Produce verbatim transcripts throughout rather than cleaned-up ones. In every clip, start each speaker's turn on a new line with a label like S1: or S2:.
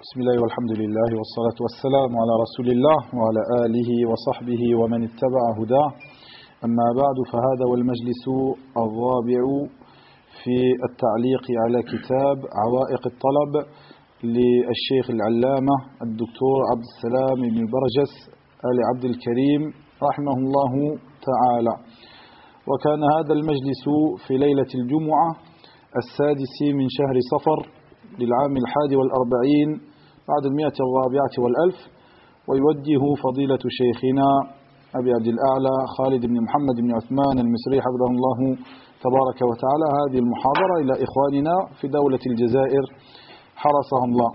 S1: بسم الله والحمد لله والصلاة والسلام على رسول الله وعلى آله وصحبه ومن اتبع هداه. أما بعد، فهذا والمجلس الرابع في التعليق على كتاب عوائق الطلب للشيخ العلامة الدكتور عبد السلام بن برجس آل عبد الكريم رحمه الله تعالى. وكان هذا المجلس في ليلة الجمعة السادس من شهر صفر للعام الحادي والأربعين بعد المئة الرابعة والألف، ويوجه فضيلة شيخنا أبي عبد الأعلى خالد بن محمد بن عثمان المصري حفظه الله تبارك وتعالى هذه المحاضرة إلى إخواننا في دولة الجزائر حرسهم الله.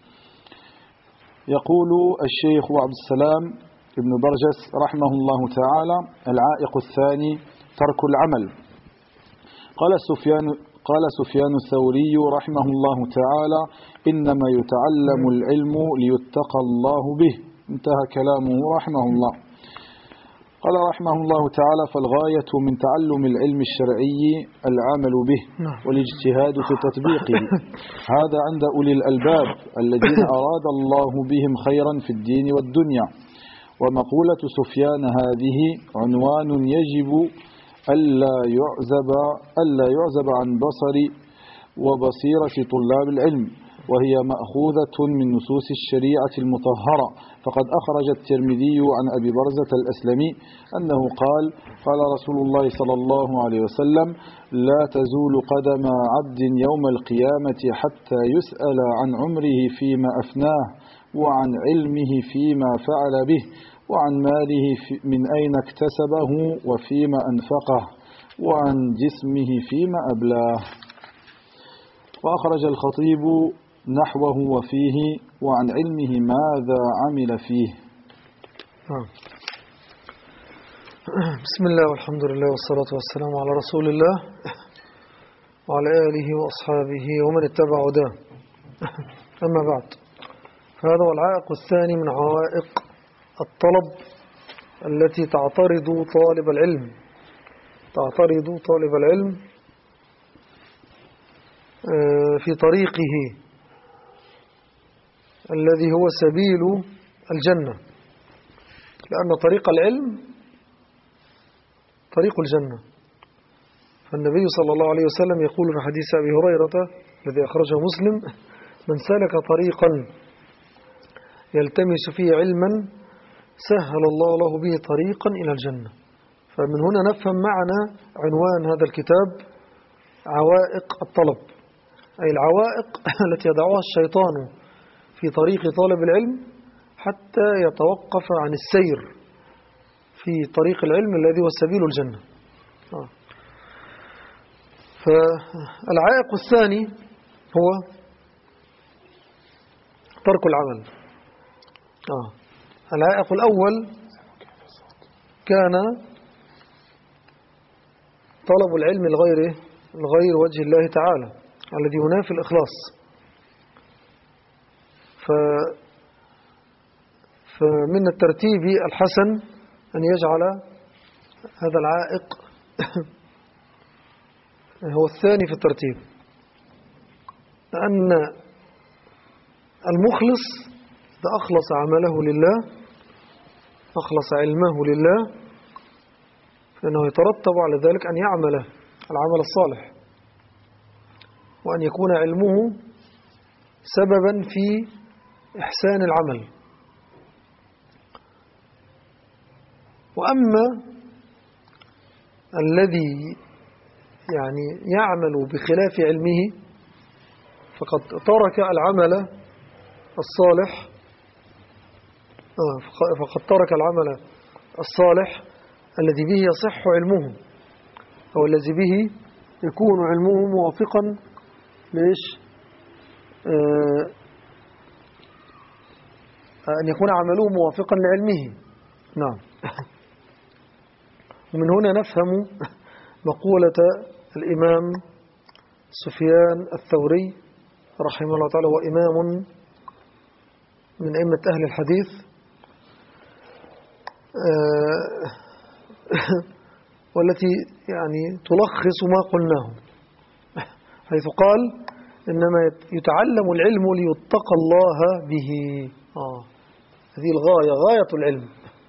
S1: يقول الشيخ عبد السلام بن برجس رحمه الله تعالى: العائق الثاني ترك العمل. قال سفيان قال سفيان الثوري رحمه الله تعالى: إنما يتعلم العلم ليتقى الله به. انتهى كلامه رحمه الله. قال رحمه الله تعالى: فالغاية من تعلم العلم الشرعي العمل به والاجتهاد في تطبيقه، هذا عند أولي الألباب الذين أراد الله بهم خيرا في الدين والدنيا. ومقولة سفيان هذه عنوان يجب ألا يعزب ألا يعزب عن بصر وبصيرة طلاب العلم، وهي مأخوذة من نصوص الشريعة المطهرة. فقد أخرج الترمذي عن أبي برزة الأسلمي أنه قال: قال رسول الله صلى الله عليه وسلم: لا تزول قدم عبد يوم القيامة حتى يسأل عن عمره فيما أفناه، وعن علمه فيما فعل به، وعن ماله من أين اكتسبه وفيما أنفقه، وعن جسمه فيما أبلاه. وأخرج الخطيب نحوه وفيه: وعن علمه ماذا عمل فيه.
S2: بسم الله والحمد لله والصلاة والسلام على رسول الله وعلى آله وأصحابه ومن اتبع هداه. أما بعد، فهذا هو العائق الثاني من عوائق الطلب التي تعترض طالب العلم تعترض طالب العلم في طريقه الذي هو سبيل الجنة، لأن طريق العلم طريق الجنة. فالنبي صلى الله عليه وسلم يقول في حديث أبي هريرة الذي أخرجه مسلم: من سلك طريقا يلتمس فيه علما سهل الله له به طريقا إلى الجنة. فمن هنا نفهم معنى عنوان هذا الكتاب عوائق الطلب، أي العوائق التي يضعها الشيطان في طريق طالب العلم حتى يتوقف عن السير في طريق العلم الذي هو سبيل الجنة. آه. فالعائق الثاني هو ترك العمل. آه. العائق الأول كان طلب العلم لغيره لغير وجه الله تعالى الذي ينافي الإخلاص. ف فمن الترتيب الحسن أن يجعل هذا العائق هو الثاني في الترتيب، لأن المخلص إذا أخلص عمله لله، أخلص علمه لله، فإنه يترتب على ذلك أن يعمل العمل الصالح، وأن يكون علمه سببا في إحسان العمل. وأما الذي يعني يعمل بخلاف علمه فقد ترك العمل الصالح فقد ترك العمل الصالح الذي به يصح علمه، أو الذي به يكون علمه موافقا ليش آه أن يكون عمله موافقا لعلمه. نعم. ومن هنا نفهم مقولة الإمام سفيان الثوري رحمه الله تعالى، وإمام من أئمة أهل الحديث، آه والتي يعني تلخص ما قلناه، حيث قال: إنما يتعلم العلم ليتقى الله به. آه. هذه الغاية، غاية العلم.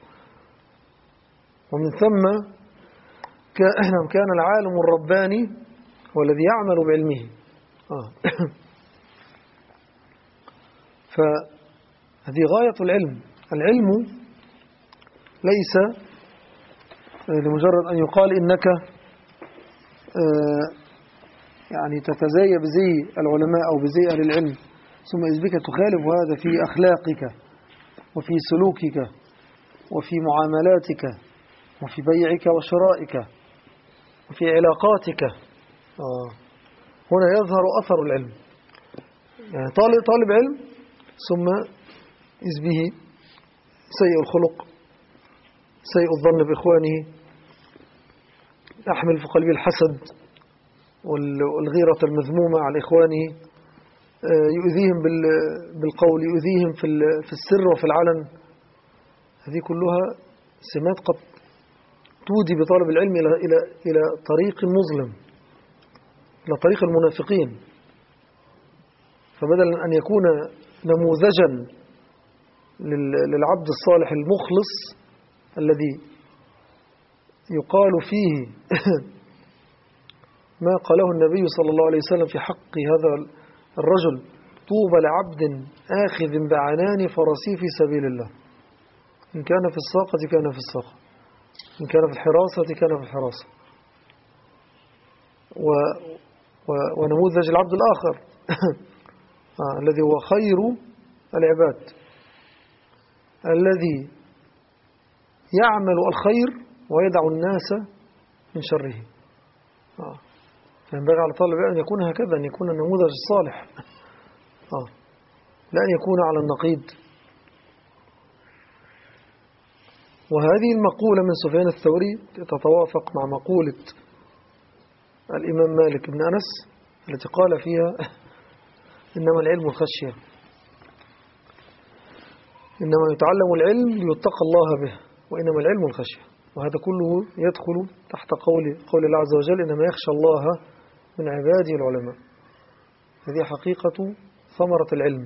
S2: ومن ثم كان العالم الرباني هو الذي يعمل بعلمه. آه. فهذه غاية العلم. العلم ليس لمجرد أن يقال إنك يعني تتزايا بزي العلماء أو بزي أهل العلم، ثم إذ بك تخالف هذا في أخلاقك وفي سلوكك وفي معاملاتك وفي بيعك وشرائك وفي علاقاتك. آه. هنا يظهر أثر العلم. يعني طالب, طالب علم ثم إذ به سيء الخلق، سيء الظن بإخوانه، يحمل في قلبه الحسد والغيرة المذمومة على إخوانه، يؤذيهم بالقول، يؤذيهم في السر وفي العلن. هذه كلها سمات قد تودي بطالب العلم إلى إلى إلى طريق مظلم، إلى طريق المنافقين. فبدلا أن يكون نموذجا للعبد الصالح المخلص الذي يقال فيه ما قاله النبي صلى الله عليه وسلم في حق هذا الرجل: طوبى لعبد آخذ بعنان فرسي في سبيل الله، إن كان في الساقة كان في الساقة، إن كان في الحراسة كان في الحراسة. و و ونموذج العبد الآخر آه الذي هو خير العباد، الذي يعمل الخير ويدع الناس من شره. آه. فينبغي على طالب أن يكون هكذا، أن يكون النموذج الصالح، آه. لا أن يكون على النقيض. وهذه المقولة من سفيان الثوري تتوافق مع مقولة الإمام مالك بن أنس التي قال فيها: إنما العلم الخشية، إنما يتعلم العلم ليتقى الله به، وإنما العلم الخشية. وهذا كله يدخل تحت قول قول الله عز وجل: إنما يخشى الله من عباده العلماء. هذه حقيقة ثمرة العلم.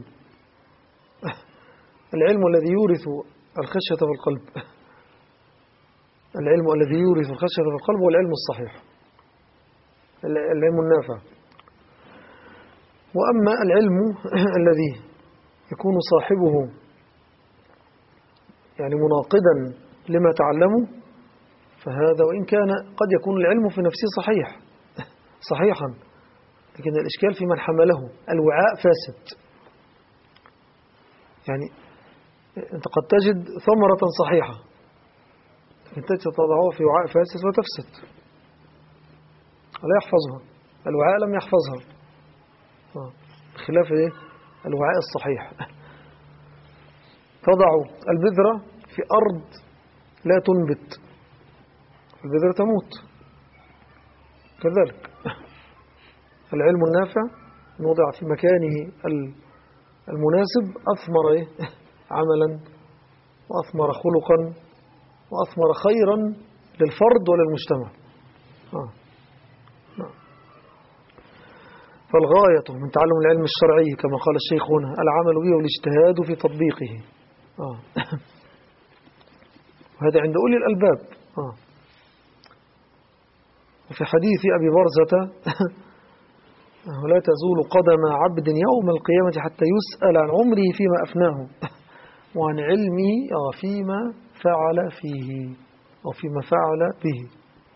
S2: العلم الذي يورث الخشية في القلب، العلم الذي يورث الخشية في القلب هو العلم الصحيح، العلم النافع. وأما العلم الذي يكون صاحبه يعني مناقضا لما تعلمه، فهذا وإن كان قد يكون العلم في نفسه صحيح صحيحا، لكن الإشكال في من حمله، الوعاء فاسد. يعني أنت قد تجد ثمرة صحيحة، أنت تضعها في وعاء فاسد وتفسد، لا يحفظها، الوعاء لم يحفظها، بخلاف إيه؟ الوعاء الصحيح. تضع البذرة في أرض لا تنبت، البذرة تموت. كذلك العلم النافع نوضع في مكانه المناسب أثمر إيه؟ عملا، وأثمر خلقا، وأثمر خيرا للفرد وللمجتمع. آه. آه. فالغاية من تعلم العلم الشرعي كما قال الشيخ هنا العمل به والاجتهاد في تطبيقه. آه. وهذا عند أولي الألباب. آه. وفي حديث أبي برزة: لا تزول قدم عبد يوم القيامة حتى يسأل عن عمره فيما أفناه وعن علمه فيما فعل فيه أو فيما فعل به.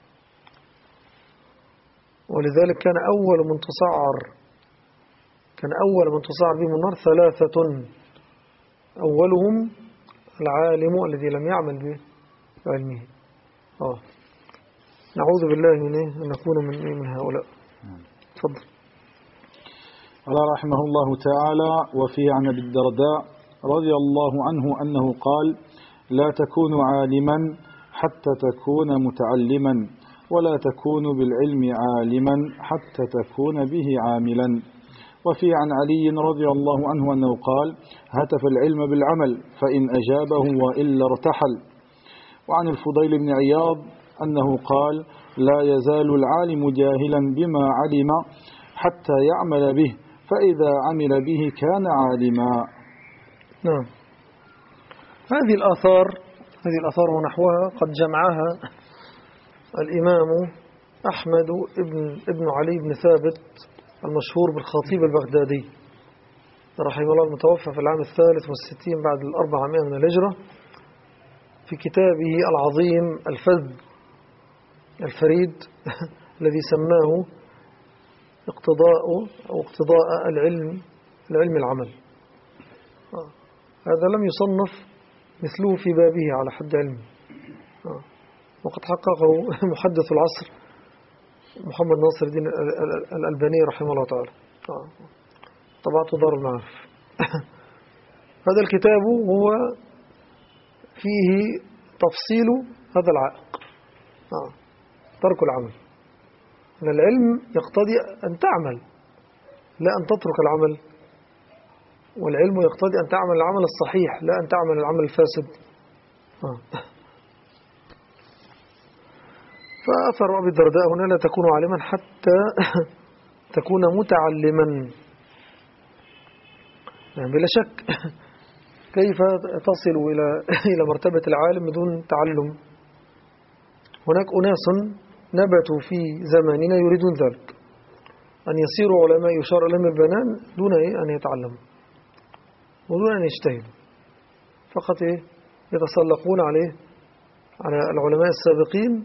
S2: ولذلك كان أول من تصعر كان أول من تصعر بهم النار ثلاثة: أولهم العالم الذي لم يعمل به بعلمه. آه. نعوذ بالله من إيه؟ أن نكون من إيه؟ من هؤلاء. تفضل.
S1: قال رحمه الله تعالى: وفي عن أبي الدرداء رضي الله عنه أنه قال: لا تكون عالما حتى تكون متعلما، ولا تكون بالعلم عالما حتى تكون به عاملا. وفي عن علي رضي الله عنه أنه قال: هتف العلم بالعمل فإن أجابه وإلا ارتحل. وعن الفضيل بن عياض أنه قال: لا يزال العالم جاهلا بما علم حتى يعمل به، فإذا عمل به كان عالما.
S2: نعم. هذه الآثار هذه الآثار ونحوها قد جمعها الإمام أحمد ابن, ابن علي بن ثابت المشهور بالخطيب البغدادي رحمه الله، المتوفى في العام الثالث والستين بعد الأربعمائة من الهجرة، في كتابه العظيم الفذ الفريد الذي سماه اقتضاء أو اقتضاء العلم العلم العمل. هذا لم يصنف مثله في بابه على حد علمه، وقد حققه محدث العصر محمد ناصر الدين الألباني رحمه الله تعالى، طبعته دار المعارف. هذا الكتاب هو فيه تفصيل هذا العائق، ترك العمل. أن العلم يقتضي أن تعمل لا أن تترك العمل، والعلم يقتضي أن تعمل العمل الصحيح لا أن تعمل العمل الفاسد. فأثر أبي الدرداء هنا: لا تكون عالما حتى تكون متعلما. يعني بلا شك كيف تصل إلى إلى مرتبة العالم بدون تعلم؟ هناك أناس نبتوا في زماننا يريدون ذلك، أن يصيروا علماء يشار لهم البنان دون أن يتعلموا ودون أن يجتهدوا، فقط إيه يتسلقون عليه على العلماء السابقين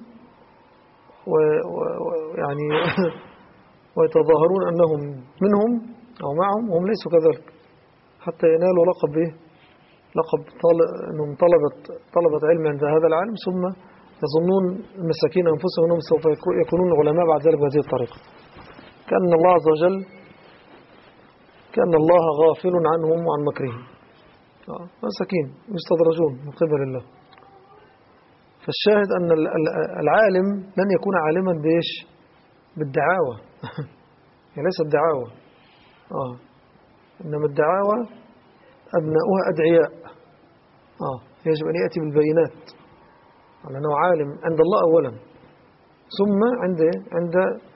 S2: ويعني ويتظاهرون أنهم منهم أو معهم وهم ليسوا كذلك، حتى ينالوا لقب إيه لقب طالب أنهم طلبة طلبة علم عند هذا العالم، ثم يظنون المساكين أنفسهم أنهم سوف يكونون علماء بعد ذلك بهذه الطريقة، كأن الله عز وجل كأن الله غافل عنهم وعن مكرهم. مساكين يستدرجون من قبل الله. فالشاهد أن العالم لن يكون عالما بإيش؟ بالدعاوى. هي ليست دعاوى، آه. إنما الدعاوى أبناؤها أدعياء. آه. يجب أن يأتي بالبينات على أنه عالم عند الله أولا، ثم عند عند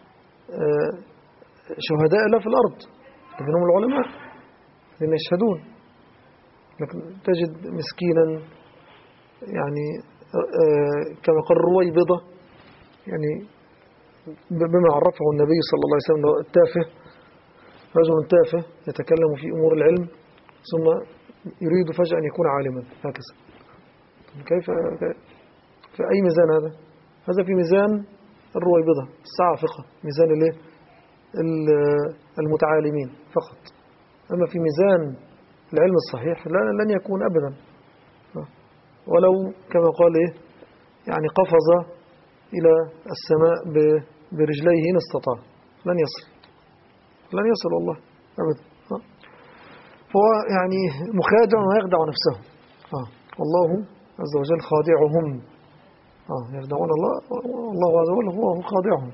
S2: شهداء الله في الأرض الذين هم العلماء الذين يشهدون. لكن تجد مسكينا يعني كما قال الرويبضة، يعني بما عرفه النبي صلى الله عليه وسلم التافه، رجل تافه يتكلم في أمور العلم ثم يريد فجأة أن يكون عالما هكذا. كيف في أي ميزان هذا؟ هذا في ميزان الرويبضة الصاعقة، ميزان الايه المتعالمين فقط. أما في ميزان العلم الصحيح لن يكون أبدا، ولو كما قال إيه يعني قفز إلى السماء برجليه إن استطاع لن يصل لن يصل والله أبدا. فهو يعني مخادع ويخدع نفسه، والله عز وجل خادعهم. يخدعون الله والله عز وجل هو خادعهم.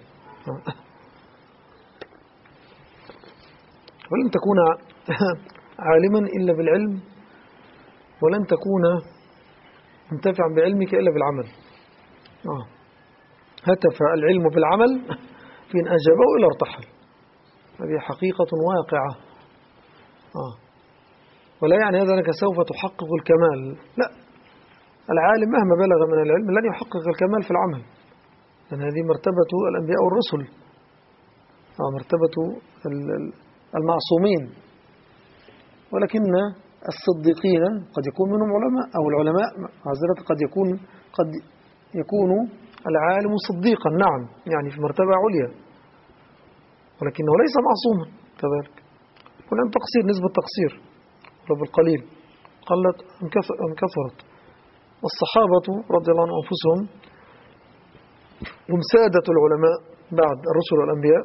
S2: ولن تكون عالما إلا بالعلم، ولن تكون منتفعا بعلمك إلا بالعمل. آه. هتف العلم بالعمل فإن أجابه إلا ارتحل. هذه حقيقة واقعة. آه. ولا يعني هذا أنك سوف تحقق الكمال، لا، العالم مهما بلغ من العلم لن يحقق الكمال في العمل، لأن هذه مرتبة الأنبياء والرسل، آه. مرتبة المعصومين. ولكن الصديقين قد يكون منهم علماء، أو العلماء معذرة قد يكون قد يكون العالم صديقا، نعم، يعني في مرتبة عليا، ولكنه ليس معصوما كذلك. ولن تقصير نسبة تقصير ولو بالقليل، قلت أم كثرت. والصحابة رضي الله عنهم أنفسهم هم سادة العلماء بعد الرسل والأنبياء،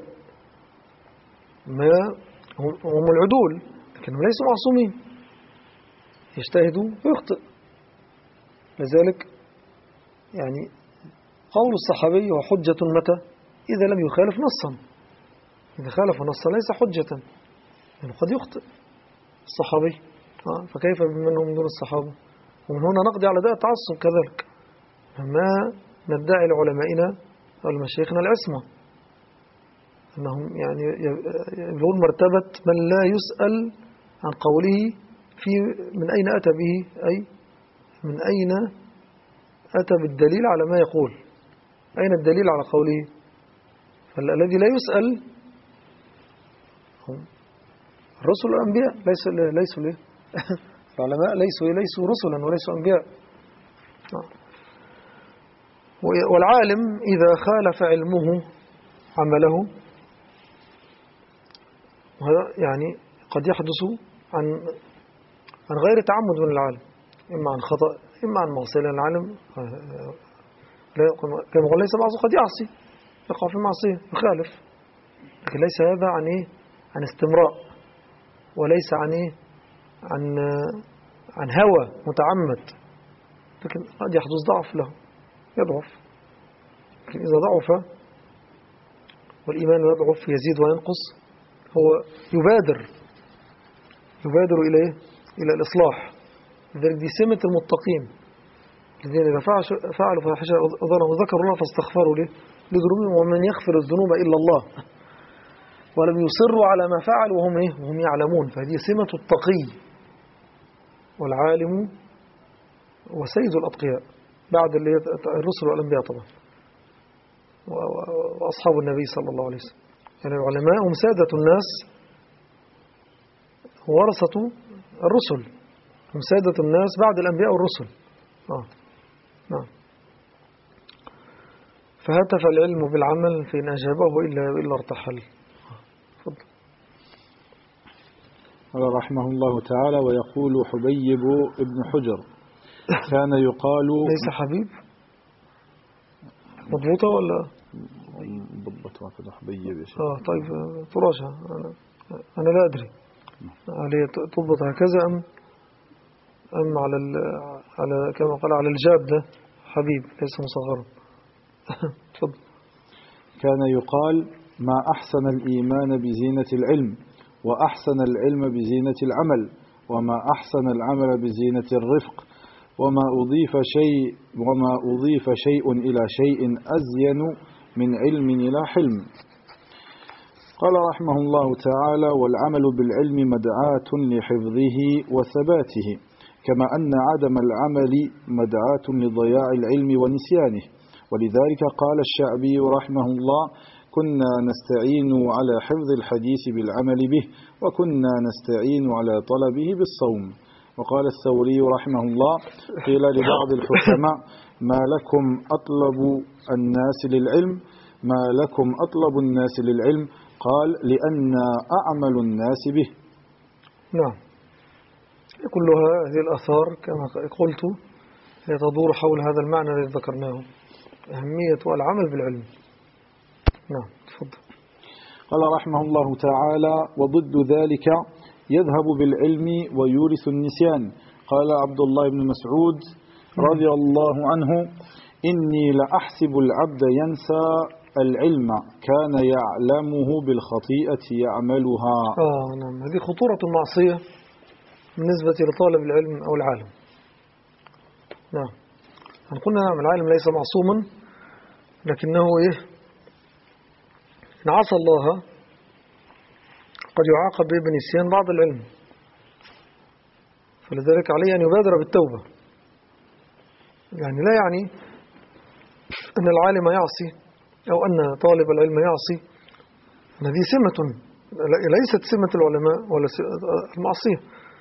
S2: ما هم العدول، لكنهم ليسوا معصومين، يجتهدوا ويخطئ. لذلك يعني قول الصحابي هو حجة متى؟ إذا لم يخالف نصا. إذا خالف نصا ليس حجة، يعني قد يخطئ الصحابي، آه. فكيف بمنهم دون الصحابة؟ ومن هنا نقضي على داء التعصب كذلك، ما ندعي لعلمائنا والمشايخنا العصمة، أنهم يعني يبلغون مرتبة من لا يسأل عن قوله في من أين أتى به، أي من أين أتى بالدليل على ما يقول، أين الدليل على قوله. فالذي لا يسأل هم الرسل والأنبياء، ليسوا ليسوا ليه العلماء ليسوا ليسوا رسلا وليسوا أنبياء. والعالم إذا خالف علمه عمله، وهذا يعني قد يحدث عن عن غير تعمد من العالم، إما عن خطأ إما عن معصية، لأن العالم كما قال ليس بعضه قد يعصي، يقع في معصية يخالف، لكن ليس هذا عن إيه؟ عن استمراء، وليس عن إيه؟ عن عن هوى متعمد، لكن قد يحدث ضعف له، يضعف. لكن إذا ضعف والإيمان يضعف يزيد وينقص، هو يبادر يبادر إلى إيه؟ إلى الإصلاح. لذلك دي سمة المتقين الذين إذا فعلوا فاحشة ظلموا ذكروا الله فاستغفروا له لذنوبهم، ومن يغفر الذنوب إلا الله، ولم يصروا على ما فعلوا وهم إيه؟ وهم يعلمون. فهذه سمة التقي. والعالم وسيد الأتقياء بعد الرسل والأنبياء طبعا، وأصحاب النبي صلى الله عليه وسلم. يعني العلماء هم سادة الناس ورثة الرسل، هم سادة الناس بعد الأنبياء والرسل. آه. نعم. فهتف العلم بالعمل فإن أجابه إلا إلا ارتحل. تفضل.
S1: قال رحمه الله تعالى: ويقول حبيب ابن حجر كان يقال.
S2: ليس حبيب مضبوطة ولا
S1: ضبطها كده حبيب يا شيخ؟
S2: اه طيب فراشة. أنا, أنا لا أدري هل تضبط هكذا أم أم على على كما قال على الجاب ده حبيب ليس مصغرا. تفضل.
S1: كان يقال: ما أحسن الإيمان بزينة العلم، وأحسن العلم بزينة العمل، وما أحسن العمل بزينة الرفق، وما أضيف شيء وما أضيف شيء إلى شيء أزين من علم إلى حلم. قال رحمه الله تعالى: والعمل بالعلم مدعاة لحفظه وثباته، كما أن عدم العمل مدعاة لضياع العلم ونسيانه. ولذلك قال الشعبي رحمه الله: كنا نستعين على حفظ الحديث بالعمل به، وكنا نستعين على طلبه بالصوم. وقال الثوري رحمه الله: قيل لبعض الحكماء: ما لكم أطلب الناس للعلم ما لكم أطلب الناس للعلم؟ قال: لأن أعمل الناس به.
S2: نعم. كلها هذه الآثار كما قلت هي تدور حول هذا المعنى الذي ذكرناه، أهمية العمل بالعلم. نعم تفضل.
S1: قال رحمه الله تعالى: وضد ذلك يذهب بالعلم ويورث النسيان. قال عبد الله بن مسعود رضي الله عنه: إني لأحسب العبد ينسى العلم كان يعلمه بالخطيئة يعملها.
S2: آه نعم. هذه خطورة المعصية بالنسبة لطالب العلم أو العالم. نعم. قلنا نعم العالم ليس معصوما، لكنه إيه؟ إن عصى الله قد يعاقب بنسيان بعض العلم، فلذلك عليه أن يبادر بالتوبة. يعني لا يعني أن العالم يعصي أو أن طالب العلم يعصي، هذه سمة ليست سمة العلماء ولا المعصية،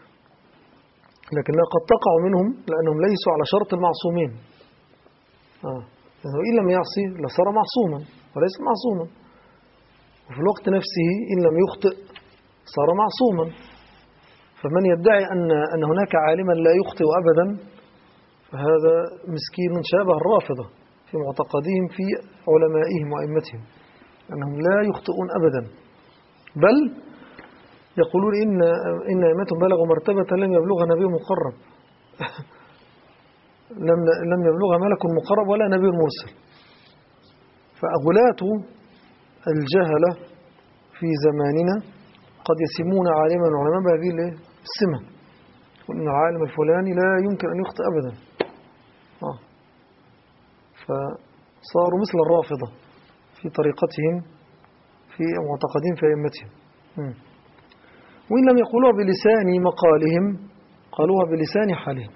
S2: لكنها قد تقع منهم لأنهم ليسوا على شرط المعصومين. آه. يعني إن لم يعصي لصار معصوما وليس معصوما، وفي الوقت نفسه إن لم يخطئ صار معصوما. فمن يدعي أن أن هناك عالما لا يخطئ أبدا فهذا مسكين شابه الرافضة في معتقدهم في علمائهم وأئمتهم، أنهم لا يخطئون أبدا، بل يقولون إن إن أئمتهم بلغوا مرتبة لم يبلغها نبي مقرب لم لم يبلغها ملك مقرب ولا نبي مرسل. فأغلاة الجهلة في زماننا قد يسمون عالما وعلماء بهذه السمة، وإن العالم الفلاني لا يمكن أن يخطئ أبدا. آه. فصاروا مثل الرافضة في طريقتهم في في معتقدين في أئمتهم. وإن لم يقولوها بلسان مقالهم قالوها بلسان حالهم،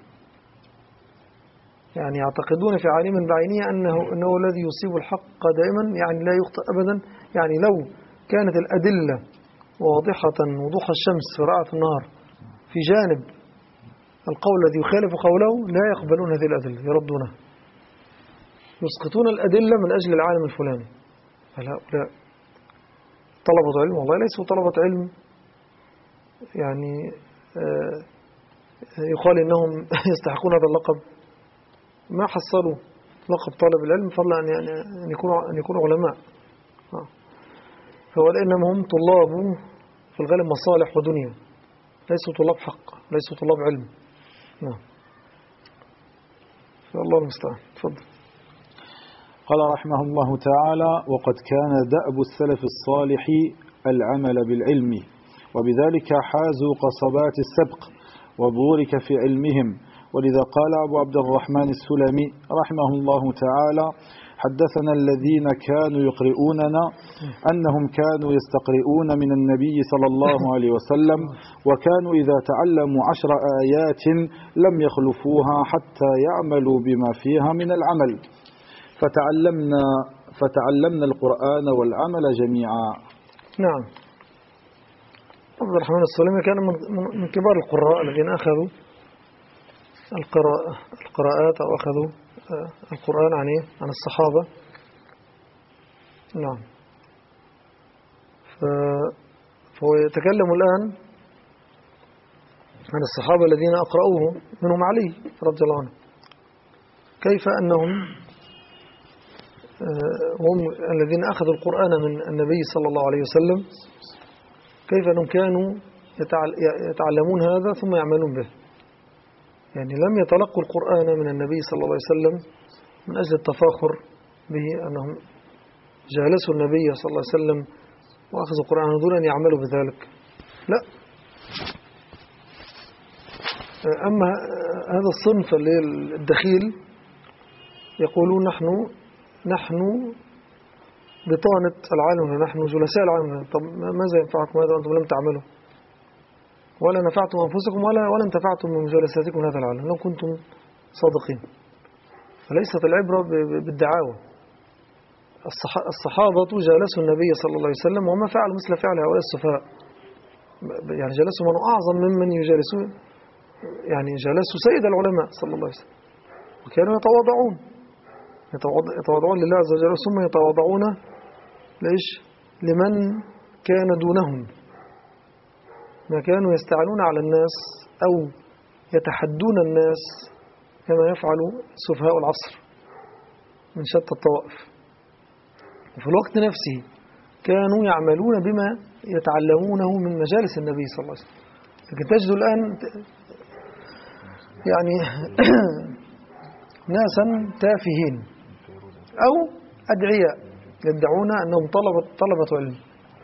S2: يعني يعتقدون في عالم بعينه أنه, أنه الذي يصيب الحق دائما، يعني لا يخطئ أبدا. يعني لو كانت الأدلة واضحة وضوح الشمس في رأة النهار في جانب القول الذي يخالف قوله لا يقبلون هذه الأدلة، يردونها، يسقطون الأدلة من أجل العالم الفلاني. فهؤلاء طلبة علم، والله ليسوا طلبة علم يعني يقال إنهم يستحقون هذا اللقب، ما حصلوا لقب طالب العلم فضلا أن يكونوا أن يكونوا علماء. فهو إنما هم طلاب في الغالب مصالح ودنيا، ليسوا طلاب حق، ليسوا طلاب علم. نعم، فالله المستعان. تفضل.
S1: قال رحمه الله تعالى: وقد كان دأب السلف الصالح العمل بالعلم، وبذلك حازوا قصبات السبق وبورك في علمهم. ولذا قال أبو عبد الرحمن السلمي رحمه الله تعالى: حدثنا الذين كانوا يقرؤوننا أنهم كانوا يستقرؤون من النبي صلى الله عليه وسلم، وكانوا إذا تعلموا عشر آيات لم يخلفوها حتى يعملوا بما فيها من العمل، فتعلمنا فتعلمنا القرآن والعمل جميعا.
S2: نعم، عبد الرحمن السلمي كان من كبار القراء الذين أخذوا القراءة القراءات أو أخذوا القرآن عن عن الصحابة. نعم، فهو يتكلم الآن عن الصحابة الذين أقرأوه، منهم علي رضي الله عنه، كيف أنهم هم الذين أخذوا القرآن من النبي صلى الله عليه وسلم، كيف أنهم كانوا يتعلمون هذا ثم يعملون به. يعني لم يتلقوا القرآن من النبي صلى الله عليه وسلم من أجل التفاخر به أنهم جالسوا النبي صلى الله عليه وسلم وأخذوا القرآن دون أن يعملوا بذلك، لا. أما هذا الصنف الدخيل يقولون نحن نحن بطانة العالم، نحن جلساء العالم. طب ماذا ينفعكم هذا وأنتم لم تعملوا، ولا نفعتم أنفسكم ولا ولا انتفعتم من مجالساتكم هذا العالم لو كنتم صادقين. فليست العبرة بالدعاوى. الصحابة جالسوا النبي صلى الله عليه وسلم وما فعلوا مثل فعل هؤلاء السفهاء، يعني جلسوا من أعظم ممن يجالسون، يعني جلسوا سيد العلماء صلى الله عليه وسلم، وكانوا يتواضعون يتواضعون لله عز وجل، ثم يتواضعون ليش؟ لمن كان دونهم، ما كانوا يستعلون على الناس أو يتحدون الناس كما يفعل سفهاء العصر من شتى الطوائف. وفي الوقت نفسه كانوا يعملون بما يتعلمونه من مجالس النبي صلى الله عليه وسلم. لكن تجد الآن يعني ناسا تافهين أو أدعياء يدعون أنهم طلبة, طلبة علم،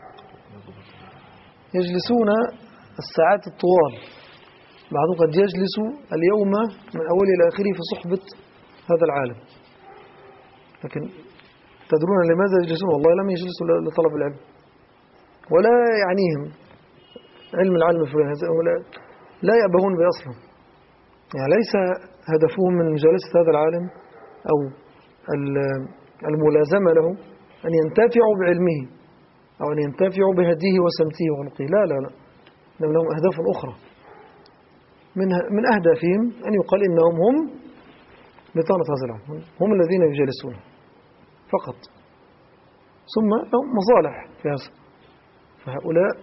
S2: يجلسون الساعات الطوال، بعضهم قد يجلس اليوم من أوله إلى آخره في صحبة هذا العالم. لكن تدرون لماذا يجلسون؟ والله لم يجلسوا لطلب العلم، ولا يعنيهم علم العالم الفلاني، لا يأبهون به أصلا. يعني ليس هدفهم من مجالسة هذا العالم أو الملازمة له أن ينتفعوا بعلمه أو أن ينتفعوا بهديه وسمته وخلقه، لا لا لا، إنما لهم أهداف أخرى. من من أهدافهم أن يقال إنهم هم بطانة هذا العالم، هم الذين يجالسون فقط، ثم لهم مصالح في هذا. فهؤلاء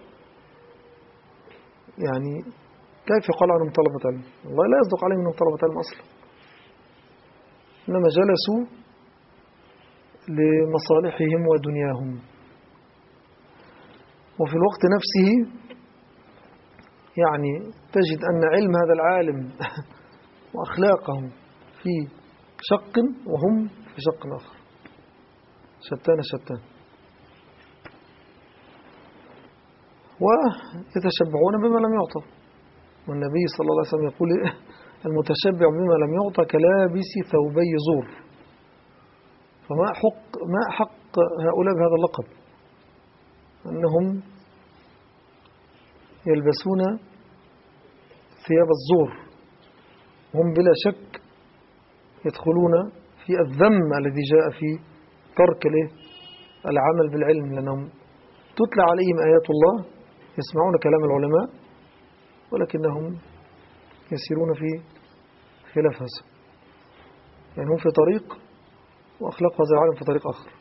S2: يعني كيف يقال عنهم طلبة علم؟ والله لا يصدق عليهم أنهم طلبة علم أصلا، إنما جلسوا لمصالحهم ودنياهم. وفي الوقت نفسه يعني تجد أن علم هذا العالم وأخلاقهم في شق وهم في شق آخر، شتان شتان، ويتشبعون بما لم يعطى. والنبي صلى الله عليه وسلم يقول المتشبع بما لم يعطى كلابس ثوبي زور. فما حق ما حق هؤلاء بهذا اللقب؟ أنهم يلبسون ثياب الزور، هم بلا شك يدخلون في الذم الذي جاء في ترك العمل بالعلم، لأنهم تتلى عليهم آيات الله يسمعون كلام العلماء ولكنهم يسيرون في خلاف هذا، يعني هم في طريق وأخلاق هذا العالم في طريق آخر.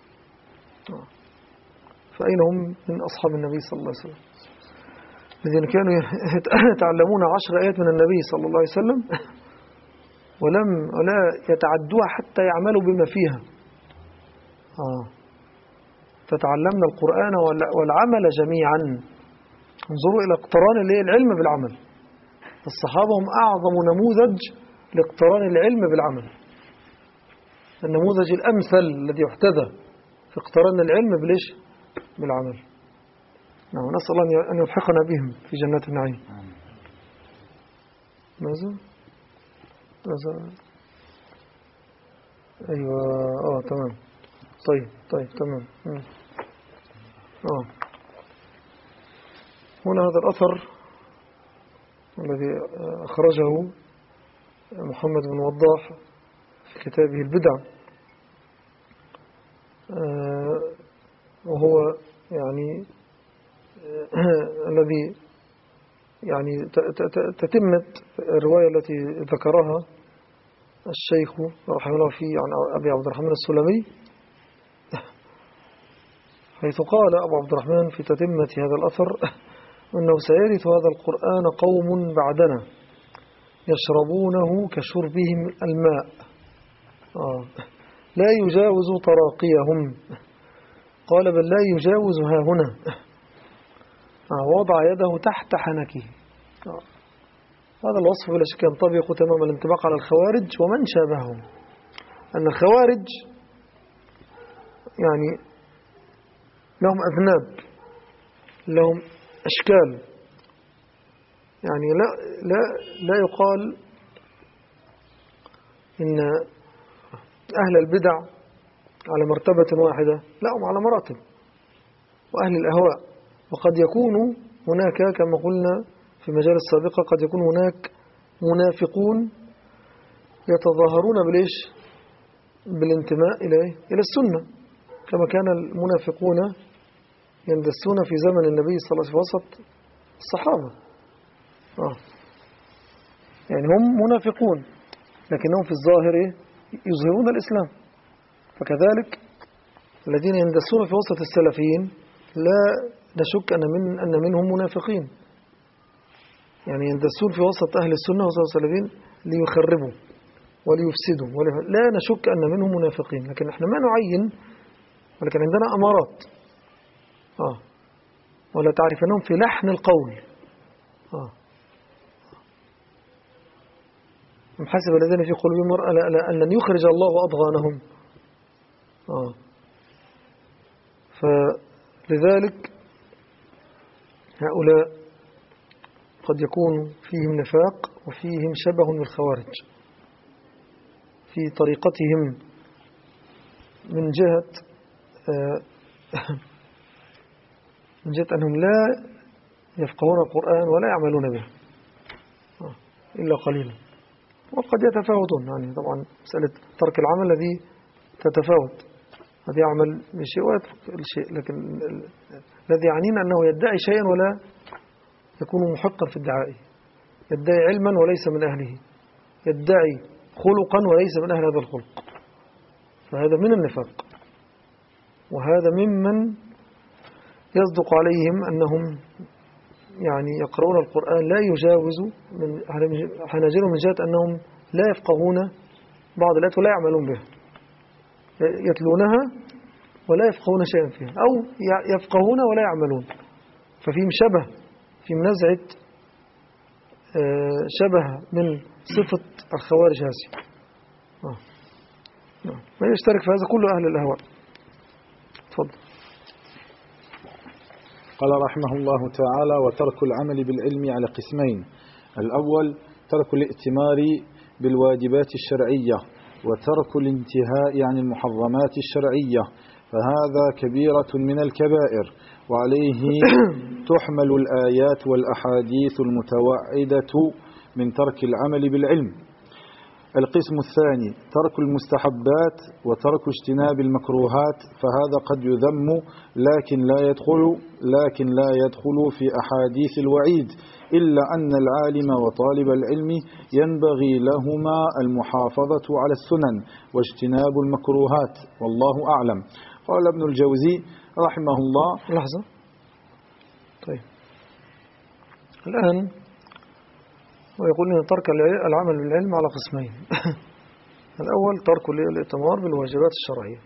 S2: فأين هم من أصحاب النبي صلى الله عليه وسلم الذين كانوا يتعلمون عشر آيات من النبي صلى الله عليه وسلم ولم ولا يتعدوها حتى يعملوا بما فيها. آه. فتعلمنا القرآن والعمل جميعا. انظروا إلى اقتران العلم بالعمل. الصحابة هم أعظم نموذج لاقتران العلم بالعمل، النموذج الأمثل الذي يحتذى في اقتران العلم بالإيش؟ بالعمل. نعم، نسأل الله أن يلحقنا بهم في جنات النعيم. ماذا؟ ماذا؟ أيوة. آه تمام. طيب طيب تمام. آه هنا هذا الأثر الذي أخرجه محمد بن وضاح في كتابه البدع، آه وهو يعني آه الذي يعني تتمت الرواية التي ذكرها الشيخ رحمه الله فيه عن أبي عبد الرحمن السلمي، حيث قال أبو عبد الرحمن في تتمة هذا الأثر أنه سيرث هذا القرآن قوم بعدنا يشربونه كشربهم الماء، آه. لا يجاوز تراقيهم، قال بل لا يجاوز ها هنا، آه. وضع يده تحت حنكه. آه. هذا الوصف بلا شك ينطبق تمام الانطباق على الخوارج ومن شابههم، أن الخوارج يعني لهم أذناب، لهم أشكال، يعني لا لا لا يقال إن أهل البدع على مرتبة واحدة، لا، هم على مراتب، وأهل الأهواء، وقد يكون هناك كما قلنا في مجال السابقة قد يكون هناك منافقون يتظاهرون بالإيش؟ بالانتماء إلى إلى السنة، كما كان المنافقون يندسون في زمن النبي صلى الله عليه وسلم وسط الصحابة. آه. يعني هم منافقون لكنهم في الظاهر يظهرون الإسلام، فكذلك الذين يندسون في وسط السلفيين لا نشك أن من أن منهم منافقين، يعني يندسون في وسط أهل السنة وسط السلفيين ليخربوا وليفسدوا، لا نشك أن منهم منافقين، لكن احنا ما نعين، ولكن عندنا أمارات. آه. ولا تعرف أنهم في لحن القول. آه. أم حسب الذين في قلوبهم مرء أن لن يخرج الله أضغانهم. آه. فلذلك هؤلاء قد يكون فيهم نفاق وفيهم شبه بالخوارج في طريقتهم من جهة آه من جهة أنهم لا يفقهون القرآن ولا يعملون به آه إلا قليلا، وقد يتفاوتون، يعني طبعا مسألة ترك العمل الذي تتفاوت، قد يعمل بشيء ويترك الشيء، لكن الذي يعنينا أنه يدعي شيئا ولا يكون محقا في الدعاء، يدعي علما وليس من أهله، يدعي خلقا وليس من أهل هذا الخلق، فهذا من النفاق، وهذا ممن يصدق عليهم أنهم يعني يقرؤون القرآن لا يجاوز من حناجرهم من جهة أنهم لا يفقهون بعض الآيات ولا يعملون بها، يتلونها ولا يفقهون شيئا فيها، أو يفقهون ولا يعملون، ففيهم شبه، في منزعة شبه من صفة الخوارج هذه. آه. ما يشترك في هذا كل أهل الأهواء. تفضل.
S1: قال رحمه الله تعالى: وترك العمل بالعلم على قسمين: الأول ترك الائتمار بالواجبات الشرعية، وترك الانتهاء عن المحرمات الشرعية، فهذا كبيرة من الكبائر، وعليه تحمل الآيات والأحاديث المتوعدة من ترك العمل بالعلم. القسم الثاني ترك المستحبات وترك اجتناب المكروهات، فهذا قد يذم لكن لا يدخل لكن لا يدخل في أحاديث الوعيد، إلا أن العالم وطالب العلم ينبغي لهما المحافظة على السنن واجتناب المكروهات، والله أعلم. قال ابن الجوزي رحمه الله.
S2: لحظة. طيب الآن ويقول إن ترك العمل بالعلم على قسمين. الأول ترك الائتمار بالواجبات الشرعية،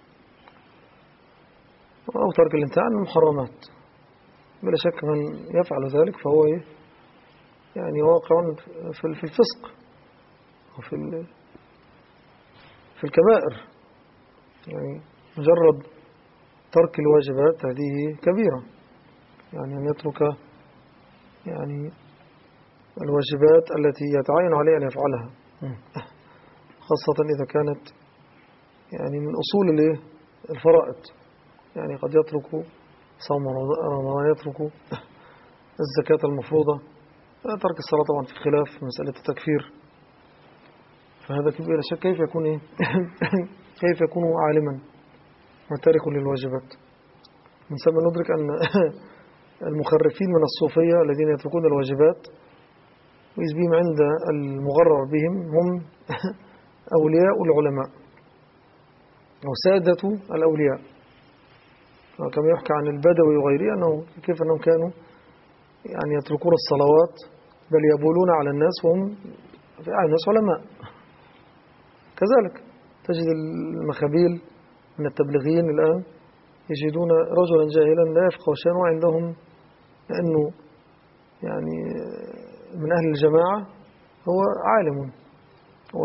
S2: أو ترك الانتهاء عن المحرمات. بلا شك من يفعل ذلك فهو يعني واقع في الفسق وفي في الكبائر. يعني مجرد ترك الواجبات هذه كبيرة، يعني أن يترك يعني الواجبات التي يتعين عليه أن يفعلها، خاصة إذا كانت يعني من أصول الفرائض. يعني قد يترك صوم رمضان، يترك الزكاة المفروضة، ترك الصلاة طبعا في خلاف مسألة التكفير. فهذا بلا شك كيف يكون إيه؟ كيف يكون عالما وتارك للواجبات. من ثم ندرك أن المخرفين من الصوفية الذين يتركون الواجبات وإذ بهم عند المغرر بهم هم أولياء العلماء أو سادة الأولياء، كما يحكى عن البدوي وغيره أنه كيف أنهم كانوا يعني يتركون الصلوات بل يبولون على الناس وهم في أعين الناس علماء. كذلك تجد المخابيل من التبلغيين الآن يجدون رجلا جاهلا لا يفقه شيئا وعندهم لأنه يعني من أهل الجماعة هو عالم و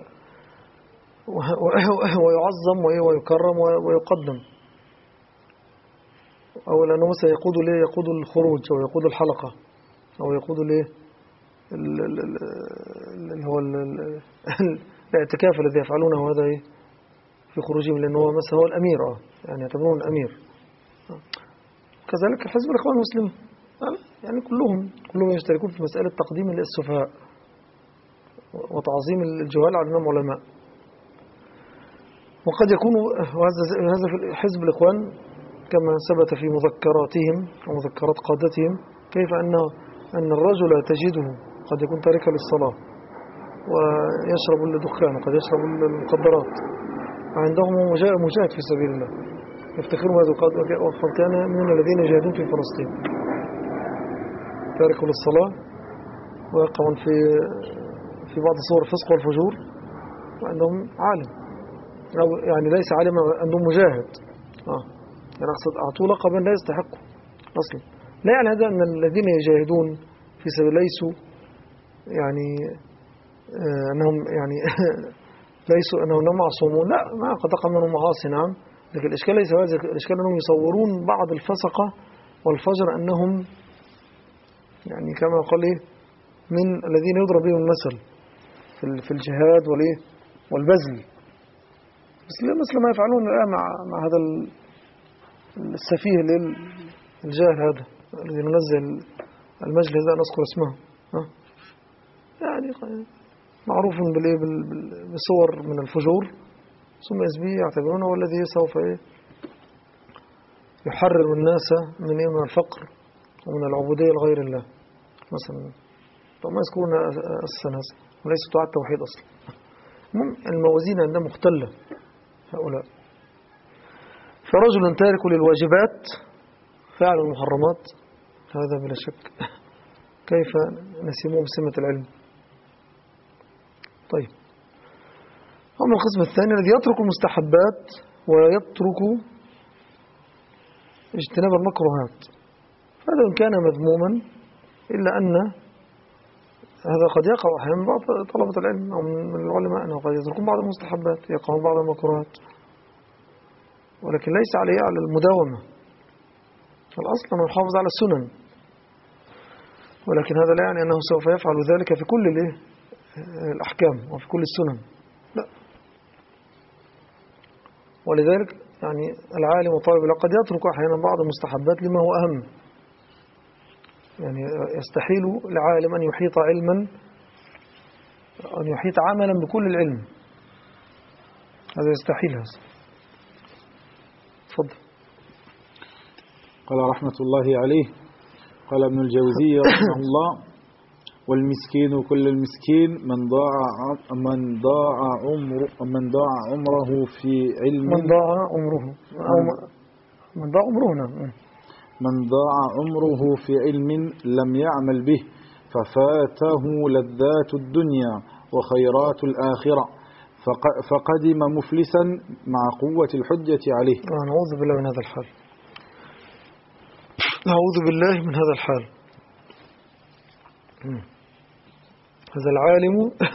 S2: ويعظم ويكرم ويقدم، أو لأنه مثلا يقود ليه يقود الخروج أو يقود الحلقة أو يقود ليه اللي هو الاعتكاف الذي يفعلونه هذا إيه في خروجهم، لأنه مثلا هو الأمير اه يعني يعتبرون الأمير. كذلك حزب الإخوان المسلمين يعني كلهم كلهم يشتركون في مسألة تقديم السفهاء وتعظيم الجهال على أنهم علماء. وقد يكون هذا في حزب الإخوان كما ثبت في مذكراتهم ومذكرات قادتهم، كيف أن أن الرجل تجده قد يكون تاركا للصلاة ويشرب الدخان وقد يشرب المخدرات، عندهم مجاهد في سبيل الله، يفتخرون وقد كان من الذين يجاهدون في فلسطين، تاركوا للصلاة ويقعون في في بعض صور الفسق والفجور، وعندهم عالم أو يعني ليس عالما، عندهم مجاهد آه يعني أقصد أعطوا لقبا لا يستحقوا أصلا. لا يعني هذا أن الذين يجاهدون في سبيل ليسوا يعني آه أنهم يعني ليسوا أنهم معصومون، لا، ما قد تقع منهم معاصي نعم، لكن الإشكال ليس هذا، الإشكال أنهم يصورون بعض الفسقة والفجر أنهم يعني كما قال إيه من الذين يضرب بهم المثل في الجهاد والإيه والبذل، مثل ما يفعلون الآن مع مع هذا السفيه الجاهل هذا الذي ننزل المجلس لا نذكر اسمه ها يعني معروف بالإيه بصور من الفجور، ثم يسبيه يعتبرونه هو الذي سوف إيه يحرر الناس من إيه من الفقر ومن العبودية لغير الله مثلا. طبعا ما يذكرون أساسا وليس دعاء التوحيد أصلا. الموازين عندهم مختلة هؤلاء. فرجل تارك للواجبات فعل المحرمات، هذا بلا شك كيف نسموه بسمة العلم. طيب أما القسم الثاني الذي يترك المستحبات ويترك اجتناب المكروهات، هذا إن كان مذموما إلا أن هذا قد يقع أحيانا بعض طلبة العلم أو من العلماء أنه قد يتركون بعض المستحبات، يقعون بعض المكروهات، ولكن ليس عليه على المداومة. الأصل أنه يحافظ على السنن، ولكن هذا لا يعني أنه سوف يفعل ذلك في كل الأحكام وفي كل السنن، لا. ولذلك يعني العالم وطالب العلم قد يترك أحيانا بعض المستحبات لما هو أهم. يعني يستحيل العالم أن يحيط علما أن يحيط عملا بكل العلم، هذا يستحيل. هذا تفضل.
S1: قال رحمة الله عليه، قال ابن الجوزي رحمه الله: والمسكين كل المسكين من ضاع من ضاع عمره من ضاع عمره في علم
S2: من ضاع عمره أو من ضاع عمره نعم
S1: من ضاع عمره في علم لم يعمل به ففاته لذات الدنيا وخيرات الآخرة فقدم مفلسا مع قوة الحجة عليه.
S2: نعوذ بالله من هذا الحال، نعوذ بالله من هذا الحال. هذا العالم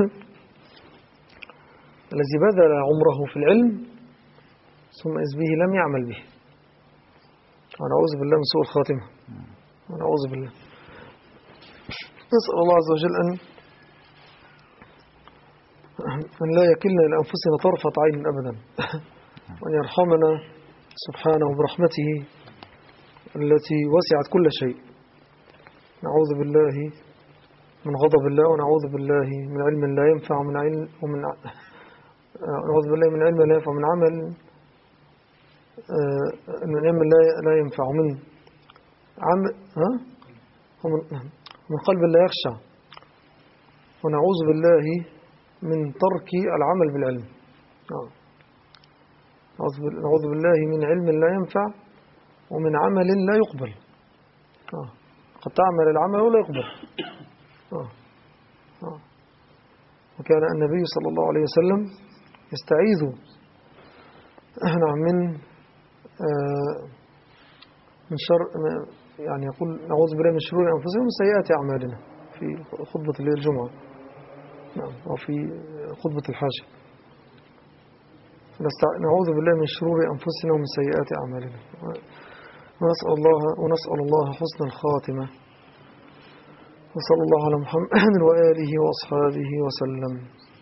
S2: الذي بذل عمره في العلم ثم إذ به لم يعمل به، ونعوذ بالله من سوء الخاتمة، ونعوذ بالله. نسأل الله عز وجل أن أن لا يكلنا إلى أنفسنا طرفة عين أبدا، وأن يرحمنا سبحانه برحمته التي وسعت كل شيء. نعوذ بالله من غضب الله، ونعوذ بالله من علم لا ينفع، ومن علم ومن نعوذ بالله من علم لا ينفع، ومن عمل من علم لا لا ينفع، ومن عمل ها ومن من قلب لا يخشع، ونعوذ بالله من ترك العمل بالعلم. نعوذ بالله من علم لا ينفع ومن عمل لا يقبل. قد تعمل العمل ولا يقبل. آه. آه. وكان النبي صلى الله عليه وسلم يستعيذ نعم من آه من شر، يعني يقول نعوذ بالله من شرور أنفسنا ومن سيئات أعمالنا في خطبة الجمعة، نعم، وفي خطبة الحاجة. نعوذ بالله من شرور أنفسنا ومن سيئات أعمالنا، ونسأل الله ونسأل الله حسن الخاتمة، وصلى الله على محمد وآله وأصحابه وسلم.